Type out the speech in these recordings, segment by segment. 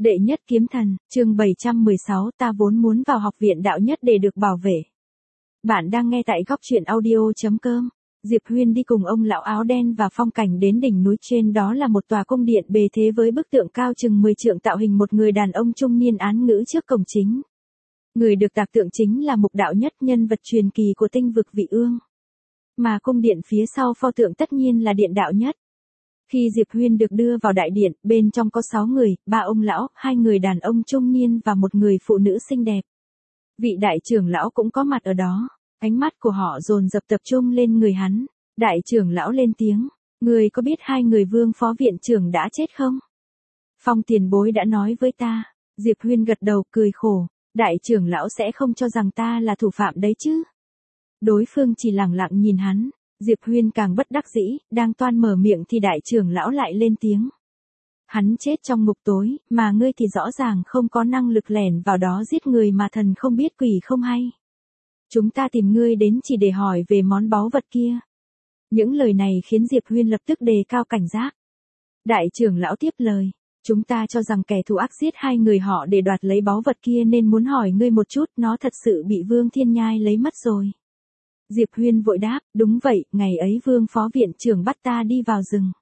Đệ nhất kiếm thần, chương 716, ta vốn muốn vào học viện đạo nhất để được bảo vệ. Bạn đang nghe tại góc truyện audio.com. Diệp Huyên đi cùng ông lão áo đen và phong cảnh đến đỉnh núi trên, đó là một tòa cung điện bề thế với bức tượng cao chừng 10 trượng tạo hình một người đàn ông trung niên án ngữ trước cổng chính. Người được tạc tượng chính là Mục Đạo Nhất, nhân vật truyền kỳ của tinh vực Vị Ương. Mà cung điện phía sau pho tượng tất nhiên là Điện Đạo Nhất. Khi Diệp Huyên được đưa vào đại điện, bên trong có 6 người, 3 ông lão, 2 người đàn ông trung niên và một người phụ nữ xinh đẹp. Vị đại trưởng lão cũng có mặt ở đó, ánh mắt của họ dồn dập tập trung lên người hắn. Đại trưởng lão lên tiếng, người có biết 2 người Vương phó viện trưởng đã chết không? Phong tiền bối đã nói với ta. Diệp Huyên gật đầu cười khổ, đại trưởng lão sẽ không cho rằng ta là thủ phạm đấy chứ. Đối phương chỉ lẳng lặng nhìn hắn. Diệp Huyên càng bất đắc dĩ, đang toan mở miệng thì đại trưởng lão lại lên tiếng. Hắn chết trong ngục tối, mà ngươi thì rõ ràng không có năng lực lẻn vào đó giết người mà thần không biết quỷ không hay. Chúng ta tìm ngươi đến chỉ để hỏi về món báu vật kia. Những lời này khiến Diệp Huyên lập tức đề cao cảnh giác. Đại trưởng lão tiếp lời, chúng ta cho rằng kẻ thù ác giết 2 người họ để đoạt lấy báu vật kia nên muốn hỏi ngươi một chút, nó thật sự bị Vương Thiên Nhai lấy mất rồi. Diệp Huyên vội đáp, đúng vậy, ngày ấy Vương phó viện trưởng bắt ta đi vào rừng.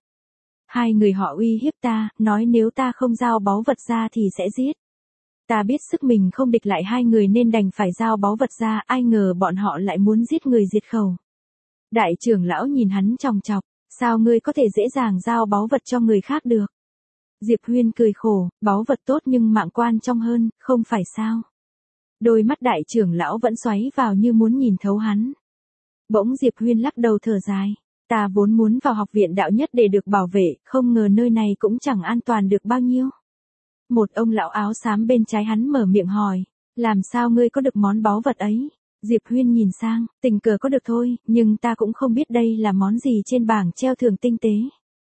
2 người họ uy hiếp ta, nói nếu ta không giao báu vật ra thì sẽ giết. Ta biết sức mình không địch lại 2 người nên đành phải giao báu vật ra, ai ngờ bọn họ lại muốn giết người diệt khẩu. Đại trưởng lão nhìn hắn chòng chọc, sao ngươi có thể dễ dàng giao báu vật cho người khác được? Diệp Huyên cười khổ, báu vật tốt nhưng mạng quan trọng hơn, không phải sao? Đôi mắt đại trưởng lão vẫn xoáy vào như muốn nhìn thấu hắn. Bỗng Diệp Huyên lắc đầu thở dài, ta vốn muốn vào học viện đạo nhất để được bảo vệ, không ngờ nơi này cũng chẳng an toàn được bao nhiêu. Một ông lão áo xám bên trái hắn mở miệng hỏi, làm sao ngươi có được món báu vật ấy? Diệp Huyên nhìn sang, tình cờ có được thôi, nhưng ta cũng không biết đây là món gì trên bảng treo thưởng tinh tế.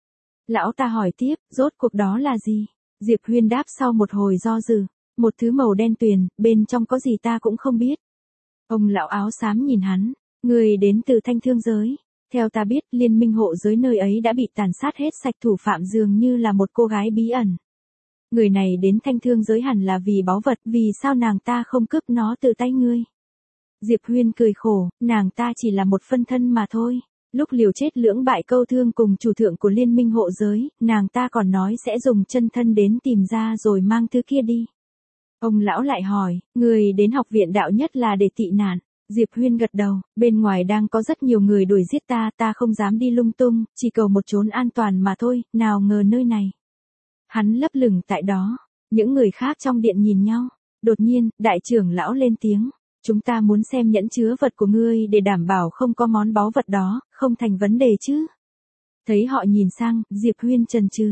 Lão ta hỏi tiếp, rốt cuộc đó là gì? Diệp Huyên đáp sau một hồi do dự, một thứ màu đen tuyền, bên trong có gì ta cũng không biết. Ông lão áo xám nhìn hắn. Người đến từ Thanh Thương giới. Theo ta biết, liên minh hộ giới nơi ấy đã bị tàn sát hết sạch, thủ phạm dường như là một cô gái bí ẩn. Người này đến Thanh Thương giới hẳn là vì báu vật, vì sao nàng ta không cướp nó từ tay ngươi? Diệp Huyên cười khổ, nàng ta chỉ là một phân thân mà thôi. Lúc liều chết lưỡng bại câu thương cùng chủ thượng của liên minh hộ giới, nàng ta còn nói sẽ dùng chân thân đến tìm ra rồi mang thứ kia đi. Ông lão lại hỏi, người đến học viện đạo nhất là để tị nạn? Diệp Huyên gật đầu, bên ngoài đang có rất nhiều người đuổi giết ta không dám đi lung tung, chỉ cầu một chốn an toàn mà thôi, nào ngờ nơi này. Hắn lấp lửng tại đó, những người khác trong điện nhìn nhau, đột nhiên, đại trưởng lão lên tiếng, chúng ta muốn xem nhẫn chứa vật của ngươi để đảm bảo không có món báu vật đó, không thành vấn đề chứ. Thấy họ nhìn sang, Diệp Huyên chần chừ,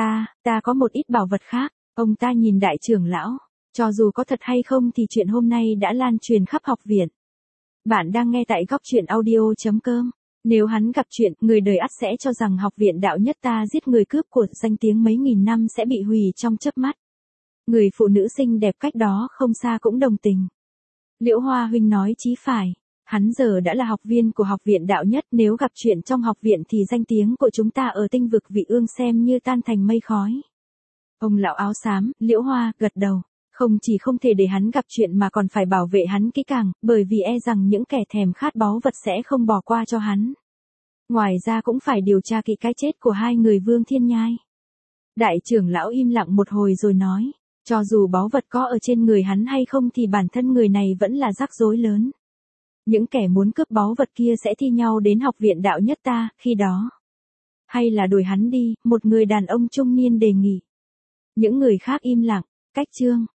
ta có một ít bảo vật khác, ông ta nhìn đại trưởng lão, cho dù có thật hay không thì chuyện hôm nay đã lan truyền khắp học viện. Bạn đang nghe tại góc truyện audio.com. Nếu hắn gặp chuyện, người đời ắt sẽ cho rằng học viện đạo nhất ta giết người cướp của, danh tiếng mấy nghìn năm sẽ bị hủy trong chớp mắt. Người phụ nữ xinh đẹp cách đó không xa cũng đồng tình. Liễu Hoa huynh nói chí phải. Hắn giờ đã là học viên của học viện đạo nhất, nếu gặp chuyện trong học viện thì danh tiếng của chúng ta ở tinh vực Vị Ương xem như tan thành mây khói. Ông lão áo xám, Liễu Hoa, gật đầu. Không chỉ không thể để hắn gặp chuyện mà còn phải bảo vệ hắn kỹ càng, bởi vì e rằng những kẻ thèm khát báu vật sẽ không bỏ qua cho hắn. Ngoài ra cũng phải điều tra kỹ cái chết của 2 người Vương Thiên Nhai. Đại trưởng lão im lặng một hồi rồi nói, cho dù báu vật có ở trên người hắn hay không thì bản thân người này vẫn là rắc rối lớn. Những kẻ muốn cướp báu vật kia sẽ thi nhau đến học viện đạo nhất ta, khi đó. Hay là đuổi hắn đi, một người đàn ông trung niên đề nghị. Những người khác im lặng. Cách chương